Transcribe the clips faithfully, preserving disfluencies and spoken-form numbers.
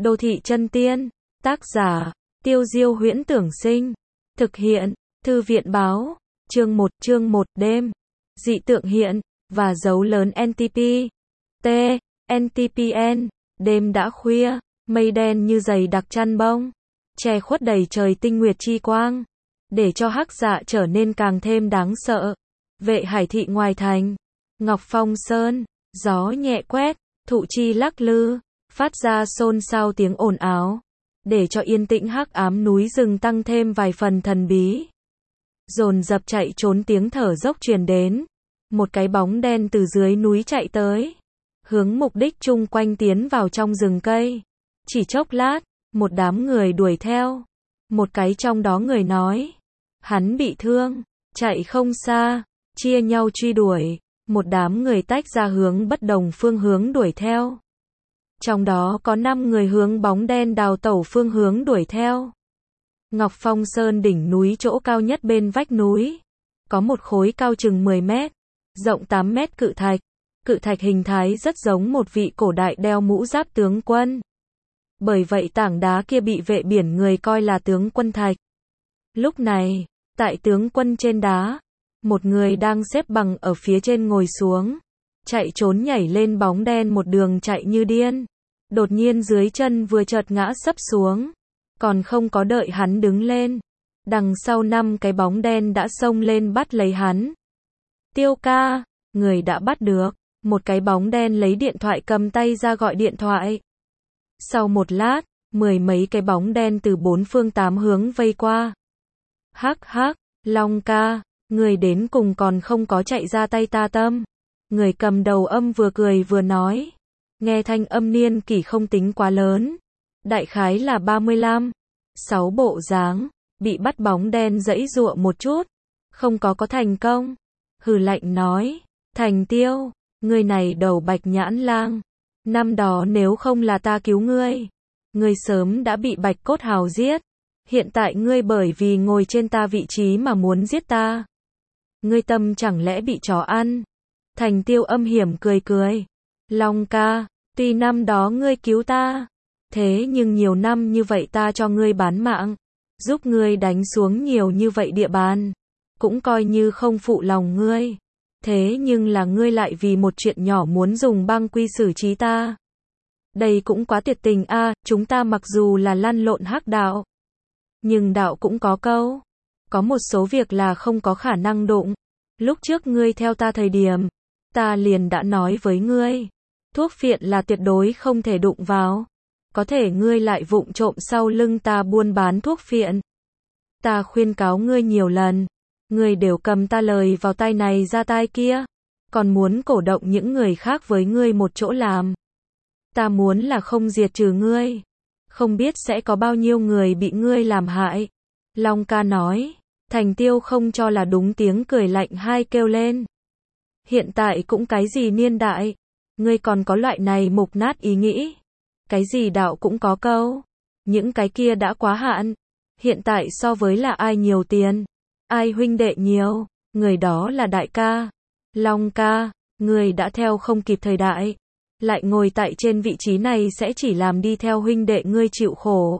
Đô thị chân tiên, tác giả, Tiêu Diêu Huyễn Tưởng Sinh, thực hiện, Thư viện Báo, chương một, chương một, đêm, dị tượng hiện, và dấu lớn en tê pê, T, en tê pê en, đêm đã khuya, mây đen như dày đặc chăn bông, che khuất đầy trời tinh nguyệt chi quang, để cho hắc dạ trở nên càng thêm đáng sợ. Vệ Hải thị ngoài thành, Ngọc Phong Sơn, gió nhẹ quét, thụ chi lắc lư, phát ra xôn xao tiếng ồn ào, để cho yên tĩnh hắc ám núi rừng tăng thêm vài phần thần bí. Dồn dập chạy trốn tiếng thở dốc truyền đến, một cái bóng đen từ dưới núi chạy tới, hướng mục đích chung quanh tiến vào trong rừng cây. Chỉ chốc lát, một đám người đuổi theo, một cái trong đó người nói, hắn bị thương, chạy không xa, chia nhau truy đuổi, một đám người tách ra hướng bất đồng phương hướng đuổi theo. Trong đó có năm người hướng bóng đen đào tẩu phương hướng đuổi theo. Ngọc Phong Sơn đỉnh núi chỗ cao nhất bên vách núi, có một khối cao chừng mười mét, rộng tám mét cự thạch. Cự thạch hình thái rất giống một vị cổ đại đeo mũ giáp tướng quân. Bởi vậy tảng đá kia bị vệ biển người coi là tướng quân thạch. Lúc này, tại tướng quân trên đá, một người đang xếp bằng ở phía trên ngồi xuống, chạy trốn nhảy lên bóng đen một đường chạy như điên. Đột nhiên dưới chân vừa chợt ngã sấp xuống, còn không có đợi hắn đứng lên, đằng sau năm cái bóng đen đã xông lên bắt lấy hắn. Tiêu ca, người đã bắt được. Một cái bóng đen lấy điện thoại cầm tay ra gọi điện thoại. Sau một lát, mười mấy cái bóng đen từ bốn phương tám hướng vây qua. Hắc hắc, Long ca, người đến cùng còn không có chạy ra tay ta tâm. Người cầm đầu âm vừa cười vừa nói. Nghe thanh âm niên kỷ không tính quá lớn. Đại khái là ba mươi lăm, sáu bộ dáng, bị bắt bóng đen giãy giụa một chút. Không có có thành công. Hừ lạnh nói, Thành Tiêu. Ngươi này đầu bạch nhãn lang, năm đó nếu không là ta cứu ngươi, ngươi sớm đã bị Bạch Cốt Hào giết. Hiện tại ngươi bởi vì ngồi trên ta vị trí mà muốn giết ta. Ngươi tâm chẳng lẽ bị chó ăn? Thành Tiêu âm hiểm cười cười. Long ca, tuy năm đó ngươi cứu ta, thế nhưng nhiều năm như vậy ta cho ngươi bán mạng, giúp ngươi đánh xuống nhiều như vậy địa bàn, cũng coi như không phụ lòng ngươi. Thế nhưng là ngươi lại vì một chuyện nhỏ muốn dùng băng quy xử trí ta. Đây cũng quá tuyệt tình a, à, chúng ta mặc dù là lăn lộn hắc đạo, nhưng đạo cũng có câu, có một số việc là không có khả năng đụng. Lúc trước ngươi theo ta thời điểm, ta liền đã nói với ngươi, thuốc phiện là tuyệt đối không thể đụng vào. Có thể ngươi lại vụng trộm sau lưng ta buôn bán thuốc phiện. Ta khuyên cáo ngươi nhiều lần, ngươi đều cầm ta lời vào tai này ra tai kia, còn muốn cổ động những người khác với ngươi một chỗ làm. Ta muốn là không diệt trừ ngươi, không biết sẽ có bao nhiêu người bị ngươi làm hại. Long ca nói. Thành Tiêu không cho là đúng tiếng cười lạnh hai kêu lên. Hiện tại cũng cái gì niên đại, ngươi còn có loại này mục nát ý nghĩ. Cái gì đạo cũng có câu, những cái kia đã quá hạn. Hiện tại so với là ai nhiều tiền, ai huynh đệ nhiều, người đó là đại ca. Long ca, người đã theo không kịp thời đại, lại ngồi tại trên vị trí này sẽ chỉ làm đi theo huynh đệ ngươi chịu khổ.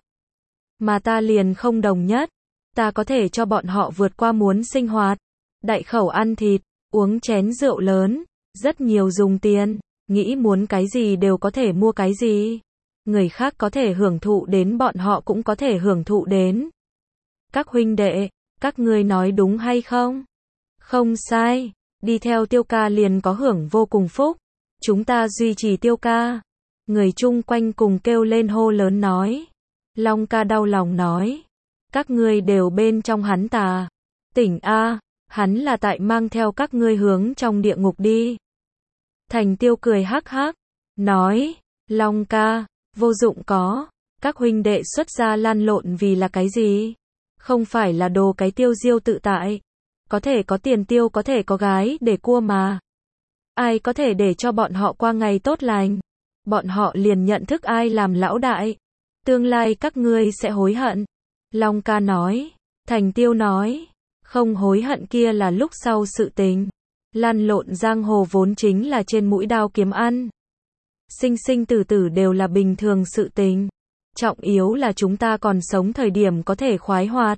Mà ta liền không đồng nhất, ta có thể cho bọn họ vượt qua muốn sinh hoạt, đại khẩu ăn thịt, uống chén rượu lớn, rất nhiều dùng tiền, nghĩ muốn cái gì đều có thể mua cái gì. Người khác có thể hưởng thụ đến bọn họ cũng có thể hưởng thụ đến. Các huynh đệ, các ngươi nói đúng hay không? Không sai, đi theo Tiêu ca liền có hưởng vô cùng phúc. Chúng ta duy trì Tiêu ca. Người chung quanh cùng kêu lên hô lớn nói. Long ca đau lòng nói. Các ngươi đều bên trong hắn tà. Tỉnh a, hắn là tại mang theo các ngươi hướng trong địa ngục đi. Thành Tiêu cười hắc hắc, nói. Long ca, vô dụng có. Các huynh đệ xuất gia lăn lộn vì là cái gì? Không phải là đồ cái tiêu diêu tự tại. Có thể có tiền tiêu, có thể có gái để cua mà. Ai có thể để cho bọn họ qua ngày tốt lành? Bọn họ liền nhận thức ai làm lão đại. Tương lai các ngươi sẽ hối hận. Long ca nói. Thành Tiêu nói. Không hối hận kia là lúc sau sự tình. Lăn lộn giang hồ vốn chính là trên mũi đao kiếm ăn. Sinh sinh tử tử đều là bình thường sự tình. Trọng yếu là chúng ta còn sống thời điểm có thể khoái hoạt.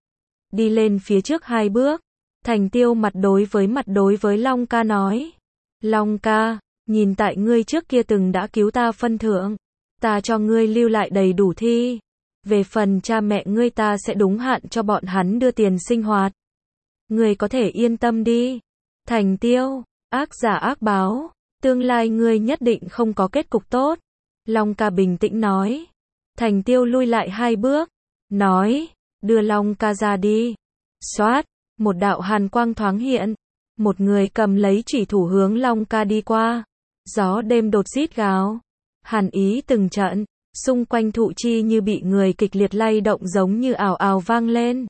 Đi lên phía trước hai bước, Thành Tiêu mặt đối với mặt đối với Long ca nói. Long ca, nhìn tại ngươi trước kia từng đã cứu ta phân thượng, ta cho ngươi lưu lại đầy đủ thi. Về phần cha mẹ ngươi ta sẽ đúng hạn cho bọn hắn đưa tiền sinh hoạt. Ngươi có thể yên tâm đi. Thành Tiêu, ác giả ác báo, tương lai ngươi nhất định không có kết cục tốt. Long ca bình tĩnh nói. Thành Tiêu lui lại hai bước, nói, đưa Long ca ra đi. Xoát, một đạo hàn quang thoáng hiện, một người cầm lấy chủy thủ hướng Long ca đi qua. Gió đêm đột rít gào, hàn ý từng trận, xung quanh thụ chi như bị người kịch liệt lay động giống như ào ào vang lên.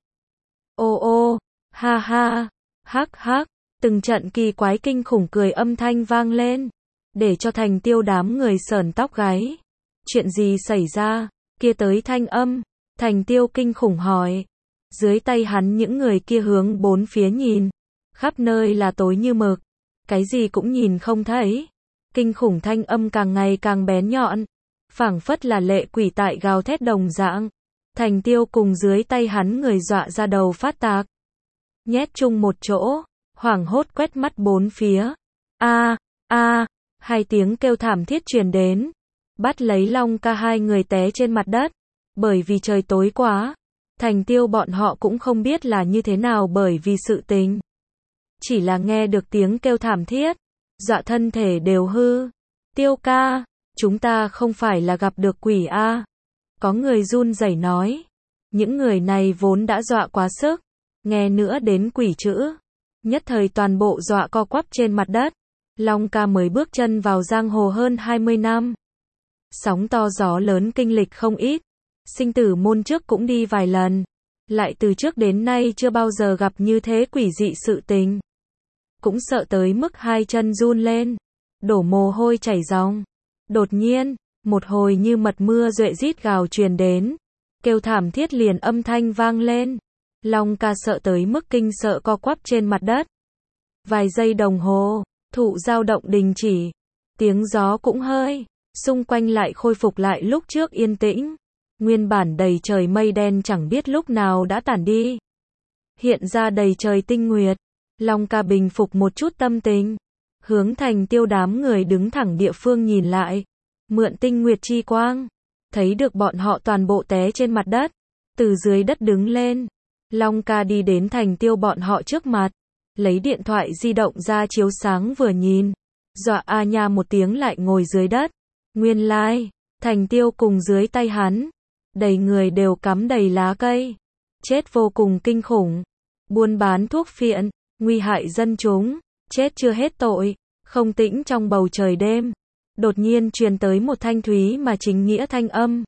Ô ô, ha ha, hắc hắc, từng trận kỳ quái kinh khủng cười âm thanh vang lên, để cho Thành Tiêu đám người sởn tóc gáy. Chuyện gì xảy ra? Kia tới thanh âm, Thành Tiêu kinh khủng hỏi. Dưới tay hắn những người kia hướng bốn phía nhìn, khắp nơi là tối như mực, cái gì cũng nhìn không thấy. Kinh khủng thanh âm càng ngày càng bén nhọn, phảng phất là lệ quỷ tại gào thét đồng dạng. Thành Tiêu cùng dưới tay hắn người dọa ra đầu phát tạc, nhét chung một chỗ, hoảng hốt quét mắt bốn phía. A, a, hai tiếng kêu thảm thiết truyền đến, bắt lấy Long ca hai người té trên mặt đất, bởi vì trời tối quá. Thành Tiêu bọn họ cũng không biết là như thế nào bởi vì sự tình. Chỉ là nghe được tiếng kêu thảm thiết, dọa thân thể đều hư. Tiêu ca, chúng ta không phải là gặp được quỷ a? Có người run rẩy nói. Những người này vốn đã dọa quá sức, nghe nữa đến quỷ chữ, nhất thời toàn bộ dọa co quắp trên mặt đất. Long ca mới bước chân vào giang hồ hơn hai mươi năm. Sóng to gió lớn kinh lịch không ít. Sinh tử môn trước cũng đi vài lần, lại từ trước đến nay chưa bao giờ gặp như thế quỷ dị sự tình. Cũng sợ tới mức hai chân run lên, đổ mồ hôi chảy ròng. Đột nhiên, một hồi như mật mưa duệ rít gào truyền đến, kêu thảm thiết liền âm thanh vang lên. Long ca sợ tới mức kinh sợ co quắp trên mặt đất. Vài giây đồng hồ, thụ dao động đình chỉ, tiếng gió cũng hơi, xung quanh lại khôi phục lại lúc trước yên tĩnh. Nguyên bản đầy trời mây đen chẳng biết lúc nào đã tản đi, hiện ra đầy trời tinh nguyệt. Long ca bình phục một chút tâm tình, hướng Thành Tiêu đám người đứng thẳng địa phương nhìn lại, mượn tinh nguyệt chi quang, thấy được bọn họ toàn bộ té trên mặt đất, từ dưới đất đứng lên. Long ca đi đến Thành Tiêu bọn họ trước mặt, lấy điện thoại di động ra chiếu sáng vừa nhìn, dọa a nha một tiếng lại ngồi dưới đất. Nguyên lai, like, Thành Tiêu cùng dưới tay hắn, đầy người đều cắm đầy lá cây, chết vô cùng kinh khủng, buôn bán thuốc phiện, nguy hại dân chúng, chết chưa hết tội. Không tĩnh trong bầu trời đêm, đột nhiên truyền tới một thanh thúy mà chính nghĩa thanh âm.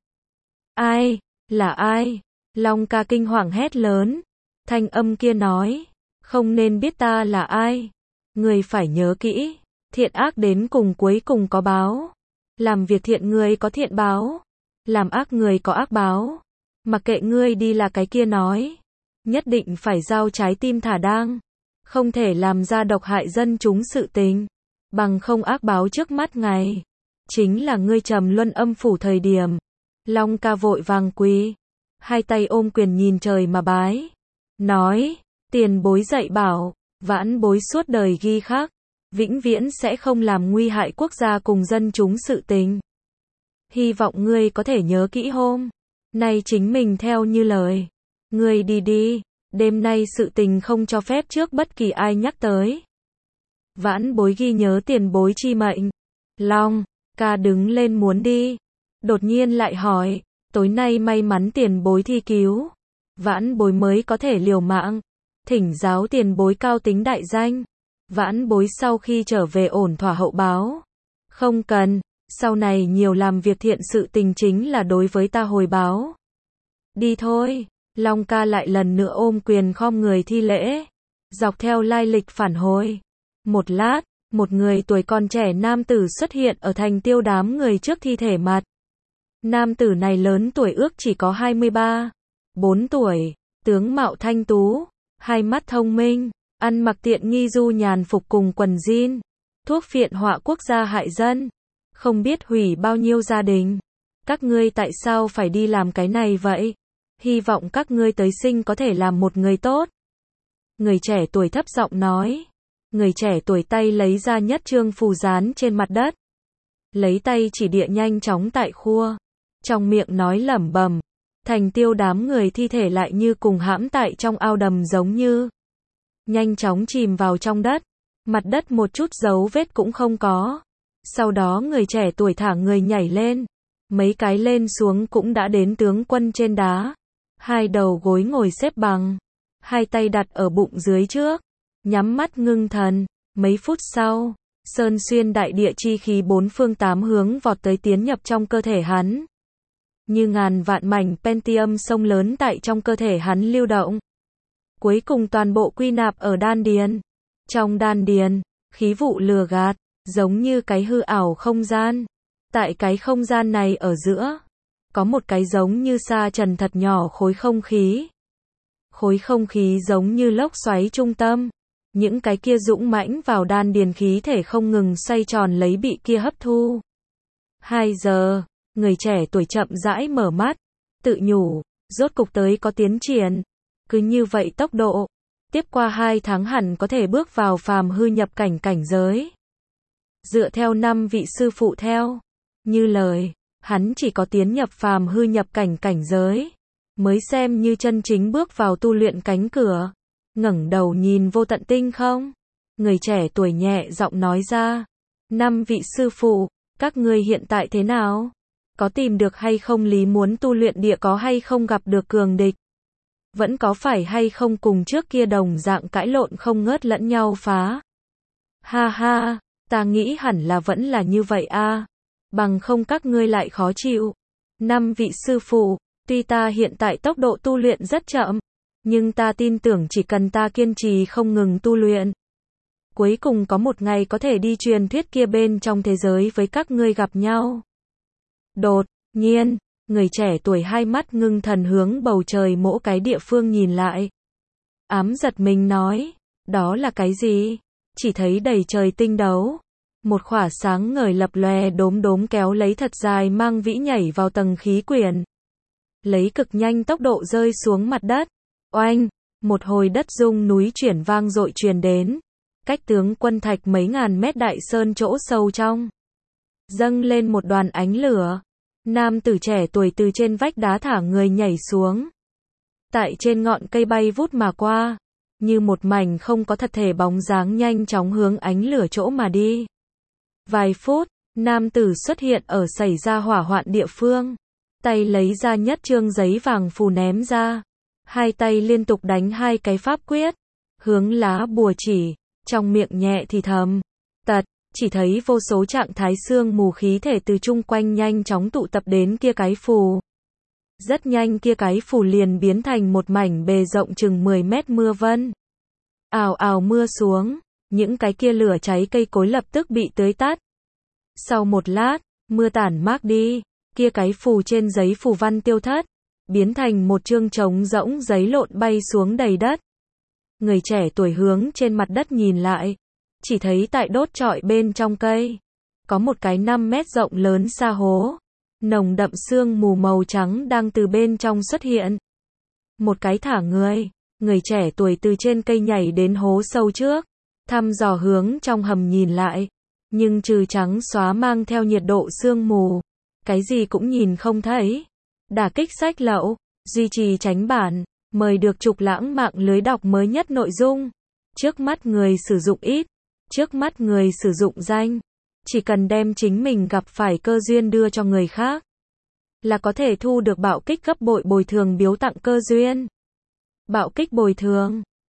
Ai? Là ai? Long ca kinh hoàng hét lớn. Thanh âm kia nói, không nên biết ta là ai. Người phải nhớ kỹ, thiện ác đến cùng cuối cùng có báo. Làm việc thiện người có thiện báo, làm ác người có ác báo. Mặc kệ ngươi đi là cái kia nói, nhất định phải giao trái tim thả đang, không thể làm ra độc hại dân chúng sự tình, bằng không ác báo trước mắt ngày, chính là ngươi trầm luân âm phủ thời điểm. Long ca vội vàng quỳ, hai tay ôm quyền nhìn trời mà bái, nói, tiền bối dạy bảo, vãn bối suốt đời ghi khắc, vĩnh viễn sẽ không làm nguy hại quốc gia cùng dân chúng sự tình. Hy vọng ngươi có thể nhớ kỹ hôm nay chính mình theo như lời. Ngươi đi đi, đêm nay sự tình không cho phép trước bất kỳ ai nhắc tới. Vãn bối ghi nhớ tiền bối chi mệnh. Long ca đứng lên muốn đi, đột nhiên lại hỏi, tối nay may mắn tiền bối thi cứu, vãn bối mới có thể liều mạng, thỉnh giáo tiền bối cao tính đại danh, vãn bối sau khi trở về ổn thỏa hậu báo. Không cần, sau này nhiều làm việc thiện sự tình chính là đối với ta hồi báo. Đi thôi. Long ca lại lần nữa ôm quyền khom người thi lễ, dọc theo lai lịch phản hồi. Một lát, một người tuổi còn trẻ nam tử xuất hiện ở Thành Tiêu đám người trước thi thể mặt. Nam tử này lớn tuổi ước chỉ có hai mươi ba, bốn tuổi, tướng mạo thanh tú, hai mắt thông minh, ăn mặc tiện nghi du nhàn phục cùng quần jean, thuốc phiện họa quốc gia hại dân, không biết hủy bao nhiêu gia đình. Các ngươi tại sao phải đi làm cái này vậy? Hy vọng các ngươi tới sinh có thể làm một người tốt. Người trẻ tuổi thấp giọng nói. Người trẻ tuổi tay lấy ra nhất trương phù dán trên mặt đất. Lấy tay chỉ địa nhanh chóng tại khua. Trong miệng nói lẩm bẩm. Thành Tiêu đám người thi thể lại như cùng hãm tại trong ao đầm giống như. Nhanh chóng chìm vào trong đất. Mặt đất một chút dấu vết cũng không có. Sau đó người trẻ tuổi thả người nhảy lên. Mấy cái lên xuống cũng đã đến tướng quân trên đá. Hai đầu gối ngồi xếp bằng. Hai tay đặt ở bụng dưới trước. Nhắm mắt ngưng thần. Mấy phút sau, sơn xuyên đại địa chi khí bốn phương tám hướng vọt tới tiến nhập trong cơ thể hắn. Như ngàn vạn mảnh pentium sông lớn tại trong cơ thể hắn lưu động. Cuối cùng toàn bộ quy nạp ở đan điền. Trong đan điền, khí vụ lừa gạt, giống như cái hư ảo không gian. Tại cái không gian này ở giữa, có một cái giống như sa trần thật nhỏ khối không khí. Khối không khí giống như lốc xoáy trung tâm. Những cái kia dũng mãnh vào đan điền khí thể không ngừng xoay tròn lấy bị kia hấp thu. Hai giờ, người trẻ tuổi chậm rãi mở mắt, tự nhủ, rốt cục tới có tiến triển. Cứ như vậy tốc độ, tiếp qua hai tháng hẳn có thể bước vào phàm hư nhập cảnh cảnh giới. Dựa theo năm vị sư phụ theo, như lời, hắn chỉ có tiến nhập phàm hư nhập cảnh cảnh giới, mới xem như chân chính bước vào tu luyện cánh cửa. Ngẩng đầu nhìn vô tận tinh không, người trẻ tuổi nhẹ giọng nói ra, năm vị sư phụ, các ngươi hiện tại thế nào? Có tìm được hay không lý muốn tu luyện địa có hay không gặp được cường địch? Vẫn có phải hay không cùng trước kia đồng dạng cãi lộn không ngớt lẫn nhau phá? Ha ha, ta nghĩ hẳn là vẫn là như vậy a. Bằng không các ngươi lại khó chịu. Năm vị sư phụ, tuy ta hiện tại tốc độ tu luyện rất chậm, nhưng ta tin tưởng chỉ cần ta kiên trì không ngừng tu luyện, cuối cùng có một ngày có thể đi truyền thuyết kia bên trong thế giới với các ngươi gặp nhau. Đột nhiên, người trẻ tuổi hai mắt ngưng thần hướng bầu trời mỗi cái địa phương nhìn lại. Ám giật mình nói, đó là cái gì? Chỉ thấy đầy trời tinh đấu. Một khỏa sáng ngời lập lòe đốm đốm kéo lấy thật dài mang vĩ nhảy vào tầng khí quyển. Lấy cực nhanh tốc độ rơi xuống mặt đất. Oanh, một hồi đất rung núi chuyển vang dội truyền đến. Cách tướng quân thạch mấy ngàn mét đại sơn chỗ sâu trong. Dâng lên một đoàn ánh lửa. Nam tử trẻ tuổi từ trên vách đá thả người nhảy xuống. Tại trên ngọn cây bay vút mà qua. Như một mảnh không có thật thể bóng dáng nhanh chóng hướng ánh lửa chỗ mà đi. Vài phút, nam tử xuất hiện ở xảy ra hỏa hoạn địa phương. Tay lấy ra nhất trương giấy vàng phù ném ra. Hai tay liên tục đánh hai cái pháp quyết. Hướng lá bùa chỉ, trong miệng nhẹ thì thầm. Tật, chỉ thấy vô số trạng thái xương mù khí thể từ chung quanh nhanh chóng tụ tập đến kia cái phù. Rất nhanh kia cái phù liền biến thành một mảnh bề rộng chừng mười mét mưa vân. Ào ào mưa xuống, những cái kia lửa cháy cây cối lập tức bị tưới tắt. Sau một lát, mưa tản mát đi, kia cái phù trên giấy phù văn tiêu thất, biến thành một chương trống rỗng giấy lộn bay xuống đầy đất. Người trẻ tuổi hướng trên mặt đất nhìn lại, chỉ thấy tại đốt trọi bên trong cây, có một cái năm mét rộng lớn sa hố, nồng đậm sương mù màu trắng đang từ bên trong xuất hiện. Một cái thả người, người trẻ tuổi từ trên cây nhảy đến hố sâu trước, thăm dò hướng trong hầm nhìn lại, nhưng trừ trắng xóa mang theo nhiệt độ sương mù, cái gì cũng nhìn không thấy. Đả kích sách lậu, duy trì tránh bản, mời được trục lãng mạng lưới đọc mới nhất nội dung. Trước mắt người sử dụng ít, trước mắt người sử dụng danh, chỉ cần đem chính mình gặp phải cơ duyên đưa cho người khác, là có thể thu được bạo kích gấp bội bồi thường biếu tặng cơ duyên. Bạo kích bồi thường